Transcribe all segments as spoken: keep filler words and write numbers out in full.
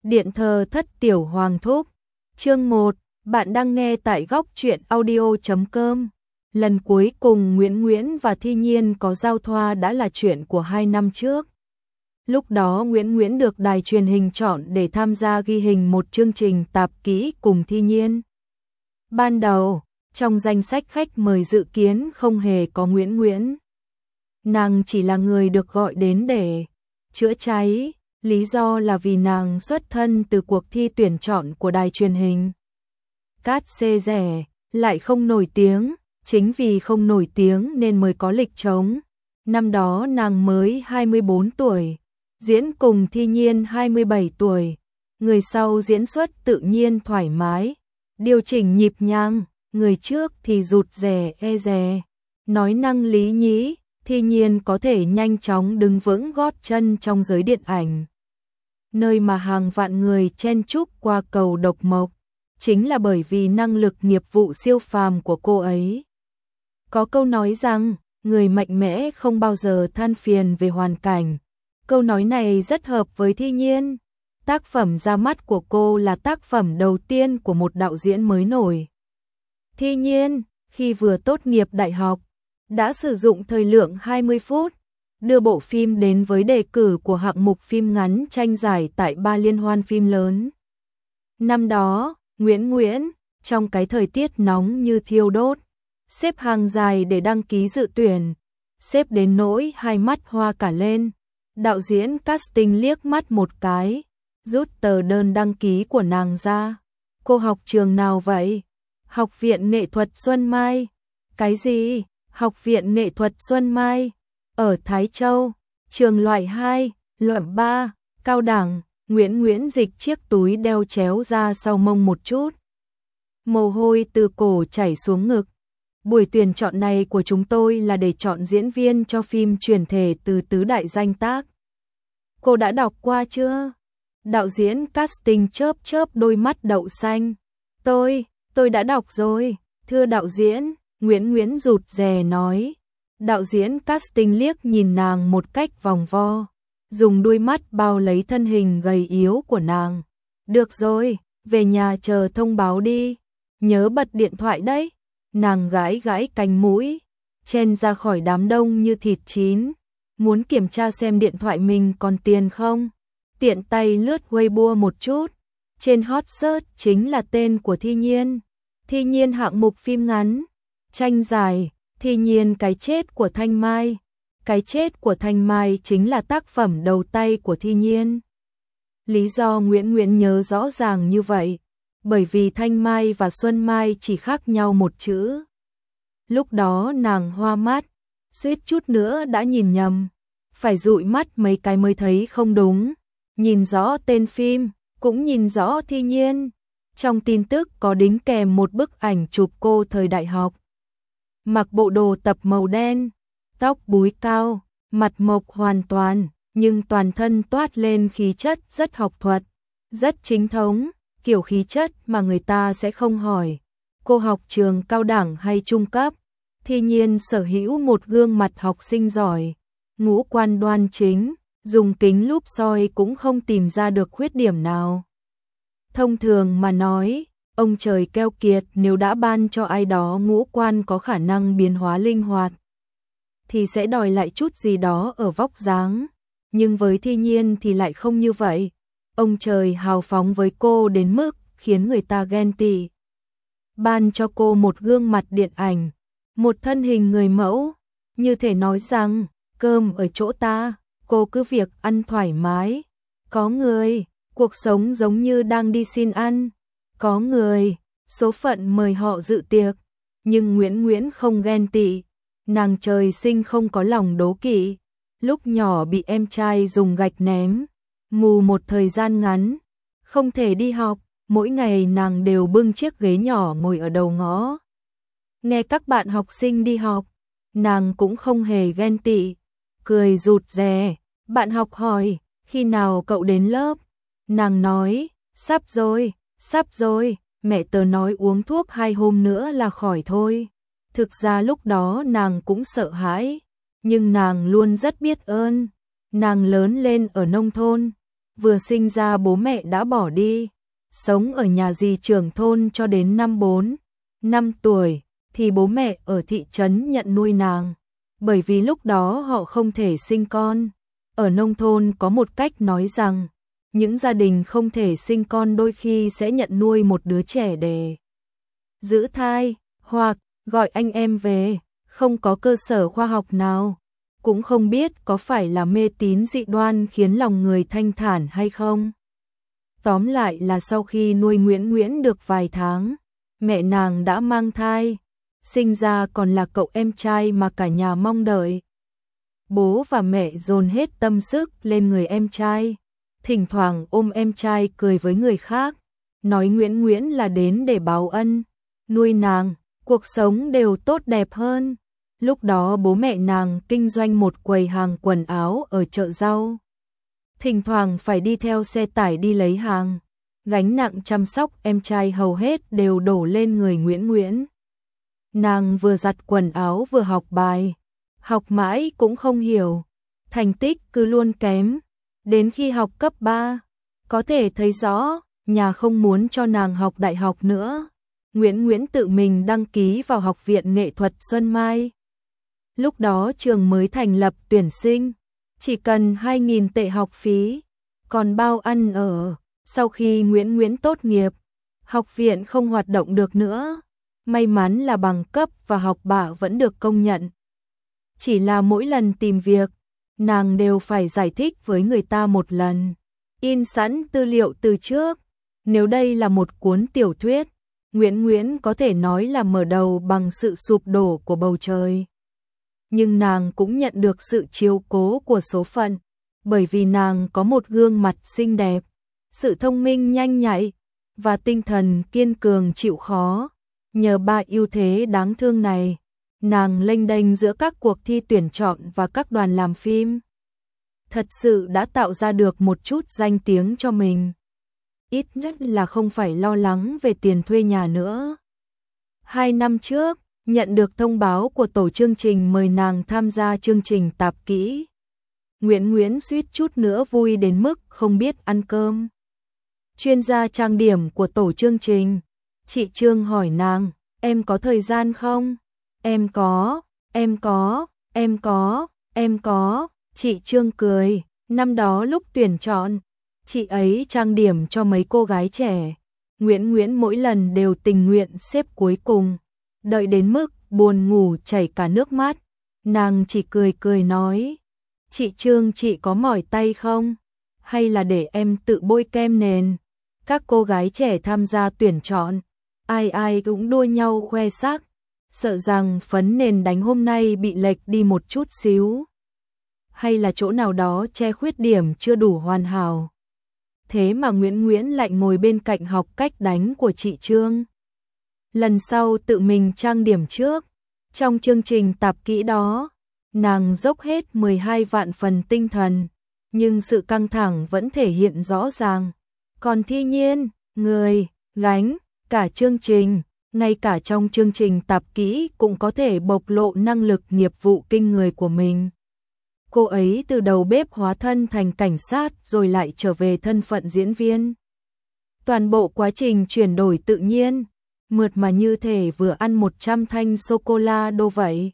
Điện thờ thất tiểu hoàng thúc. Chương một, bạn đang nghe tại góc truyện audio chấm com. Lần cuối cùng Nguyễn Nguyễn và Thi Nhiên có giao thoa đã là chuyện của hai năm trước. Lúc đó Nguyễn Nguyễn được đài truyền hình chọn để tham gia ghi hình một chương trình tạp kỹ cùng Thi Nhiên. Ban đầu, trong danh sách khách mời dự kiến không hề có Nguyễn Nguyễn. Nàng chỉ là người được gọi đến để chữa cháy, lý do là vì nàng xuất thân từ cuộc thi tuyển chọn của đài truyền hình. Cát xê rẻ, lại không nổi tiếng, chính vì không nổi tiếng nên mới có lịch trống. Năm đó nàng mới hai mươi bốn tuổi, diễn cùng Thi Nhiên hai mươi bảy tuổi. Người sau diễn xuất tự nhiên thoải mái, điều chỉnh nhịp nhàng, người trước thì rụt rè e dè. Nói năng lý nhí, Thi Nhiên có thể nhanh chóng đứng vững gót chân trong giới điện ảnh. Nơi mà hàng vạn người chen chúc qua cầu độc mộc, chính là bởi vì năng lực nghiệp vụ siêu phàm của cô ấy. Có câu nói rằng, người mạnh mẽ không bao giờ than phiền về hoàn cảnh. Câu nói này rất hợp với Thi Nhiên. Tác phẩm ra mắt của cô là tác phẩm đầu tiên của một đạo diễn mới nổi. Thi Nhiên, khi vừa tốt nghiệp đại học, đã sử dụng thời lượng hai mươi phút, đưa bộ phim đến với đề cử của hạng mục phim ngắn tranh giải tại ba liên hoan phim lớn. Năm đó, Nguyễn Nguyễn, trong cái thời tiết nóng như thiêu đốt, xếp hàng dài để đăng ký dự tuyển, xếp đến nỗi hai mắt hoa cả lên. Đạo diễn casting liếc mắt một cái, rút tờ đơn đăng ký của nàng ra. Cô học trường nào vậy? Học viện Nghệ thuật Xuân Mai. Cái gì? Học viện Nghệ thuật Xuân Mai. Ở Thái Châu, trường loại hai, loại ba, cao đẳng. Nguyễn Nguyễn dịch chiếc túi đeo chéo ra sau mông một chút. Mồ hôi từ cổ chảy xuống ngực. Buổi tuyển chọn này của chúng tôi là để chọn diễn viên cho phim chuyển thể từ tứ đại danh tác. Cô đã đọc qua chưa? Đạo diễn casting chớp chớp đôi mắt đậu xanh. Tôi, tôi đã đọc rồi, thưa đạo diễn, Nguyễn Nguyễn rụt rè nói. Đạo diễn casting liếc nhìn nàng một cách vòng vo, dùng đuôi mắt bao lấy thân hình gầy yếu của nàng. Được rồi, về nhà chờ thông báo đi, nhớ bật điện thoại đấy. Nàng gãi gãi cánh mũi, chen ra khỏi đám đông như thịt chín, muốn kiểm tra xem điện thoại mình còn tiền không. Tiện tay lướt Weibo một chút, trên hot search chính là tên của Thi Nhiên. Thi Nhiên hạng mục phim ngắn, tranh giải, Thi Nhiên cái chết của Thanh Mai. Cái chết của Thanh Mai chính là tác phẩm đầu tay của Thi Nhiên. Lý do Nguyễn Nguyễn nhớ rõ ràng như vậy, bởi vì Thanh Mai và Xuân Mai chỉ khác nhau một chữ. Lúc đó nàng hoa mắt, suýt chút nữa đã nhìn nhầm, phải dụi mắt mấy cái mới thấy không đúng. Nhìn rõ tên phim, cũng nhìn rõ Thi Nhiên. Trong tin tức có đính kèm một bức ảnh chụp cô thời đại học. Mặc bộ đồ tập màu đen, tóc búi cao, mặt mộc hoàn toàn, nhưng toàn thân toát lên khí chất rất học thuật, rất chính thống, kiểu khí chất mà người ta sẽ không hỏi cô học trường cao đẳng hay trung cấp. Thi Nhiên sở hữu một gương mặt học sinh giỏi, ngũ quan đoan chính, dùng kính lúp soi cũng không tìm ra được khuyết điểm nào. Thông thường mà nói, ông trời keo kiệt nếu đã ban cho ai đó ngũ quan có khả năng biến hóa linh hoạt, thì sẽ đòi lại chút gì đó ở vóc dáng. Nhưng với Thi Nhiên thì lại không như vậy. Ông trời hào phóng với cô đến mức khiến người ta ghen tị. Ban cho cô một gương mặt điện ảnh, một thân hình người mẫu, như thể nói rằng, cơm ở chỗ ta, cô cứ việc ăn thoải mái. Có người, cuộc sống giống như đang đi xin ăn. Có người, số phận mời họ dự tiệc. Nhưng Nguyễn Nguyễn không ghen tị. Nàng trời sinh không có lòng đố kỵ. Lúc nhỏ bị em trai dùng gạch ném, mù một thời gian ngắn, không thể đi học. Mỗi ngày nàng đều bưng chiếc ghế nhỏ ngồi ở đầu ngõ, nghe các bạn học sinh đi học. Nàng cũng không hề ghen tị, cười rụt rè. Bạn học hỏi, khi nào cậu đến lớp? Nàng nói, sắp rồi, sắp rồi, mẹ tớ nói uống thuốc hai hôm nữa là khỏi thôi. Thực ra lúc đó nàng cũng sợ hãi, nhưng nàng luôn rất biết ơn. Nàng lớn lên ở nông thôn, vừa sinh ra bố mẹ đã bỏ đi, sống ở nhà dì trưởng thôn cho đến năm bốn, năm tuổi, thì bố mẹ ở thị trấn nhận nuôi nàng. Bởi vì lúc đó họ không thể sinh con. Ở nông thôn có một cách nói rằng, những gia đình không thể sinh con đôi khi sẽ nhận nuôi một đứa trẻ để giữ thai, hoặc gọi anh em về, không có cơ sở khoa học nào. Cũng không biết có phải là mê tín dị đoan khiến lòng người thanh thản hay không. Tóm lại là sau khi nuôi Nguyễn Nguyễn được vài tháng, mẹ nàng đã mang thai, sinh ra còn là cậu em trai mà cả nhà mong đợi. Bố và mẹ dồn hết tâm sức lên người em trai, thỉnh thoảng ôm em trai cười với người khác, nói Nguyễn Nguyễn là đến để báo ân, nuôi nàng, cuộc sống đều tốt đẹp hơn. Lúc đó bố mẹ nàng kinh doanh một quầy hàng quần áo ở chợ rau. Thỉnh thoảng phải đi theo xe tải đi lấy hàng, gánh nặng chăm sóc em trai hầu hết đều đổ lên người Nguyễn Nguyễn. Nàng vừa giặt quần áo vừa học bài, học mãi cũng không hiểu, thành tích cứ luôn kém, đến khi học cấp ba, có thể thấy rõ, nhà không muốn cho nàng học đại học nữa. Nguyễn Nguyễn tự mình đăng ký vào Học viện Nghệ thuật Xuân Mai. Lúc đó trường mới thành lập tuyển sinh, chỉ cần hai nghìn tệ học phí, còn bao ăn ở. Sau khi Nguyễn Nguyễn tốt nghiệp, học viện không hoạt động được nữa. May mắn là bằng cấp và học bạ vẫn được công nhận. Chỉ là mỗi lần tìm việc, nàng đều phải giải thích với người ta một lần, in sẵn tư liệu từ trước. Nếu đây là một cuốn tiểu thuyết, Nguyễn Nguyễn có thể nói là mở đầu bằng sự sụp đổ của bầu trời. Nhưng nàng cũng nhận được sự chiếu cố của số phận, bởi vì nàng có một gương mặt xinh đẹp, sự thông minh nhanh nhạy, và tinh thần kiên cường chịu khó. Nhờ ba ưu thế đáng thương này, nàng lênh đênh giữa các cuộc thi tuyển chọn và các đoàn làm phim. Thật sự đã tạo ra được một chút danh tiếng cho mình. Ít nhất là không phải lo lắng về tiền thuê nhà nữa. Hai năm trước, nhận được thông báo của tổ chương trình mời nàng tham gia chương trình tạp kỹ. Nguyễn Nguyễn suýt chút nữa vui đến mức không biết ăn cơm. Chuyên gia trang điểm của tổ chương trình, chị Trương hỏi nàng, em có thời gian không? Em có, em có, em có, em có. Chị Trương cười, năm đó lúc tuyển chọn, chị ấy trang điểm cho mấy cô gái trẻ. Nguyễn Nguyễn mỗi lần đều tình nguyện xếp cuối cùng, đợi đến mức buồn ngủ chảy cả nước mắt, nàng chỉ cười cười nói, chị Trương chị có mỏi tay không? Hay là để em tự bôi kem nền? Các cô gái trẻ tham gia tuyển chọn, ai ai cũng đua nhau khoe sắc, sợ rằng phấn nền đánh hôm nay bị lệch đi một chút xíu, hay là chỗ nào đó che khuyết điểm chưa đủ hoàn hảo. Thế mà Nguyễn Nguyễn lại ngồi bên cạnh học cách đánh của chị Trương. Lần sau tự mình trang điểm trước. Trong chương trình tạp kỹ đó, nàng dốc hết mười hai vạn phần tinh thần, nhưng sự căng thẳng vẫn thể hiện rõ ràng. Còn Thi Nhiên, người gánh cả chương trình, ngay cả trong chương trình tạp kỹ cũng có thể bộc lộ năng lực nghiệp vụ kinh người của mình. Cô ấy từ đầu bếp hóa thân thành cảnh sát rồi lại trở về thân phận diễn viên. Toàn bộ quá trình chuyển đổi tự nhiên, mượt mà như thể vừa ăn một trăm thanh sô-cô-la đô vậy.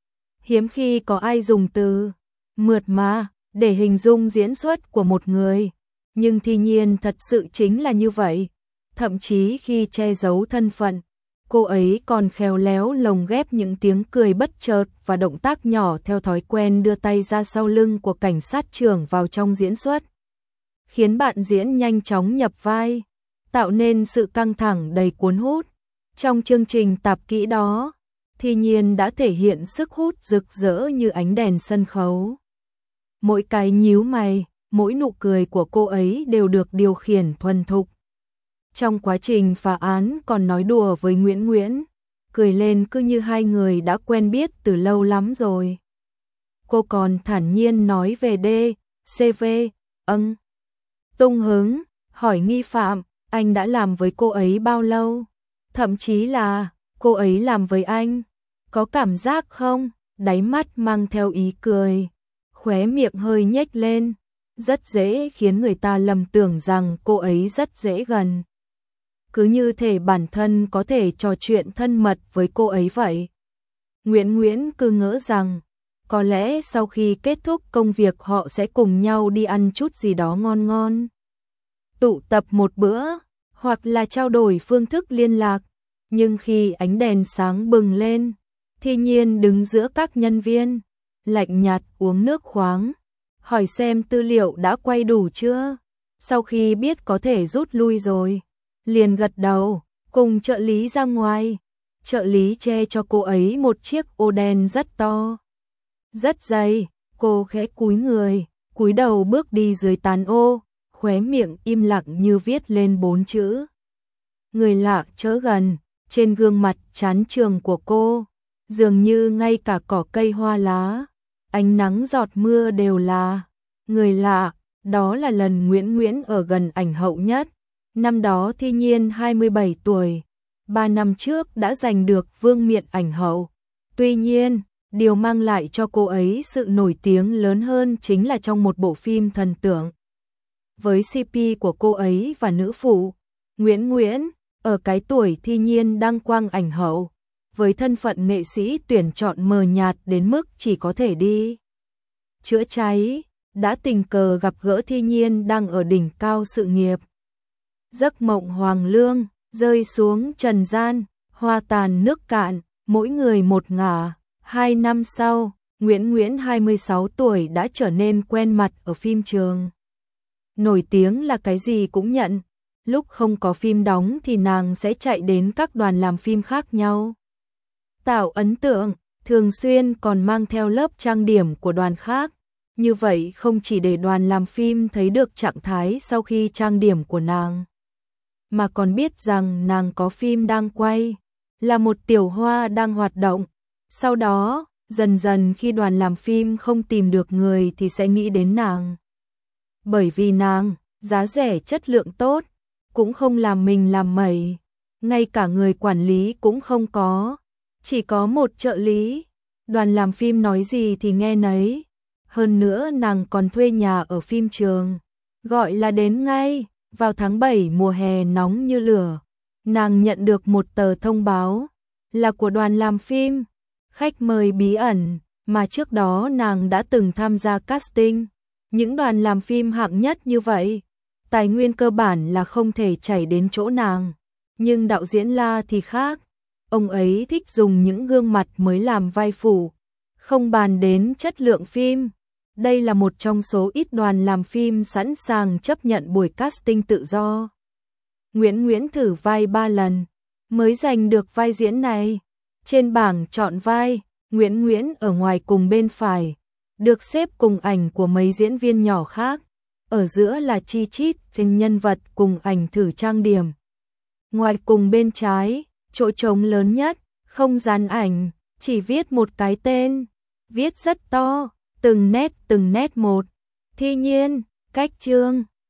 Hiếm khi có ai dùng từ mượt mà để hình dung diễn xuất của một người, nhưng Thi Nhiên thật sự chính là như vậy. Thậm chí khi che giấu thân phận, cô ấy còn khéo léo lồng ghép những tiếng cười bất chợt và động tác nhỏ theo thói quen đưa tay ra sau lưng của cảnh sát trưởng vào trong diễn xuất, khiến bạn diễn nhanh chóng nhập vai, tạo nên sự căng thẳng đầy cuốn hút. Trong chương trình tạp kỹ đó, Thi Nhiên đã thể hiện sức hút rực rỡ như ánh đèn sân khấu. Mỗi cái nhíu mày, mỗi nụ cười của cô ấy đều được điều khiển thuần thục. Trong quá trình phá án còn nói đùa với Nguyễn Nguyễn, cười lên cứ như hai người đã quen biết từ lâu lắm rồi. Cô còn thản nhiên nói về D, C V, âng. Tung hứng, hỏi nghi phạm, anh đã làm với cô ấy bao lâu? Thậm chí là, cô ấy làm với anh, có cảm giác không? Đáy mắt mang theo ý cười, khóe miệng hơi nhếch lên, rất dễ khiến người ta lầm tưởng rằng cô ấy rất dễ gần. Cứ như thể bản thân có thể trò chuyện thân mật với cô ấy vậy. Nguyễn Nguyễn cứ ngỡ rằng, có lẽ sau khi kết thúc công việc họ sẽ cùng nhau đi ăn chút gì đó ngon ngon. Tụ tập một bữa, hoặc là trao đổi phương thức liên lạc. Nhưng khi ánh đèn sáng bừng lên, Thi Nhiên đứng giữa các nhân viên, lạnh nhạt uống nước khoáng, hỏi xem tư liệu đã quay đủ chưa. Sau khi biết có thể rút lui rồi, liền gật đầu, cùng trợ lý ra ngoài. Trợ lý che cho cô ấy một chiếc ô đen rất to, rất dày. Cô khẽ cúi người, cúi đầu bước đi dưới tán ô, khóe miệng im lặng như viết lên bốn chữ: người lạ chớ gần. Trên gương mặt chán trường của cô, dường như ngay cả cỏ cây hoa lá, ánh nắng giọt mưa đều là người lạ. Đó là lần Nguyễn Nguyễn ở gần ảnh hậu nhất. Năm đó Thi Nhiên hai mươi bảy tuổi, ba năm trước đã giành được vương miện ảnh hậu. Tuy nhiên, điều mang lại cho cô ấy sự nổi tiếng lớn hơn chính là trong một bộ phim thần tượng. Với xê pê của cô ấy và nữ phụ, Nguyễn Nguyễn, ở cái tuổi Thi Nhiên đăng quang ảnh hậu, với thân phận nghệ sĩ tuyển chọn mờ nhạt đến mức chỉ có thể đi chữa cháy, đã tình cờ gặp gỡ Thi Nhiên đang ở đỉnh cao sự nghiệp. Giấc mộng hoàng lương, rơi xuống trần gian, hoa tàn nước cạn, mỗi người một ngả. Hai năm sau, Nguyễn Nguyễn hai mươi sáu tuổi đã trở nên quen mặt ở phim trường. Nổi tiếng là cái gì cũng nhận. Lúc không có phim đóng thì nàng sẽ chạy đến các đoàn làm phim khác nhau, tạo ấn tượng, thường xuyên còn mang theo lớp trang điểm của đoàn khác. Như vậy không chỉ để đoàn làm phim thấy được trạng thái sau khi trang điểm của nàng, mà còn biết rằng nàng có phim đang quay, là một tiểu hoa đang hoạt động. Sau đó, dần dần khi đoàn làm phim không tìm được người thì sẽ nghĩ đến nàng. Bởi vì nàng, giá rẻ chất lượng tốt, cũng không làm mình làm mẩy, ngay cả người quản lý cũng không có, chỉ có một trợ lý. Đoàn làm phim nói gì thì nghe nấy. Hơn nữa nàng còn thuê nhà ở phim trường, gọi là đến ngay. Vào tháng bảy mùa hè nóng như lửa, nàng nhận được một tờ thông báo, là của đoàn làm phim, khách mời bí ẩn, mà trước đó nàng đã từng tham gia casting. Những đoàn làm phim hạng nhất như vậy, tài nguyên cơ bản là không thể chảy đến chỗ nàng. Nhưng đạo diễn La thì khác, ông ấy thích dùng những gương mặt mới làm vai phụ, không bàn đến chất lượng phim. Đây là một trong số ít đoàn làm phim sẵn sàng chấp nhận buổi casting tự do. Nguyễn Nguyễn thử vai ba lần, mới giành được vai diễn này. Trên bảng chọn vai, Nguyễn Nguyễn ở ngoài cùng bên phải, được xếp cùng ảnh của mấy diễn viên nhỏ khác. Ở giữa là Chi Chít, tên nhân vật cùng ảnh thử trang điểm. Ngoài cùng bên trái, chỗ trống lớn nhất, không dán ảnh, chỉ viết một cái tên, viết rất to, từng nét từng nét một. Thi Nhiên, cách chương.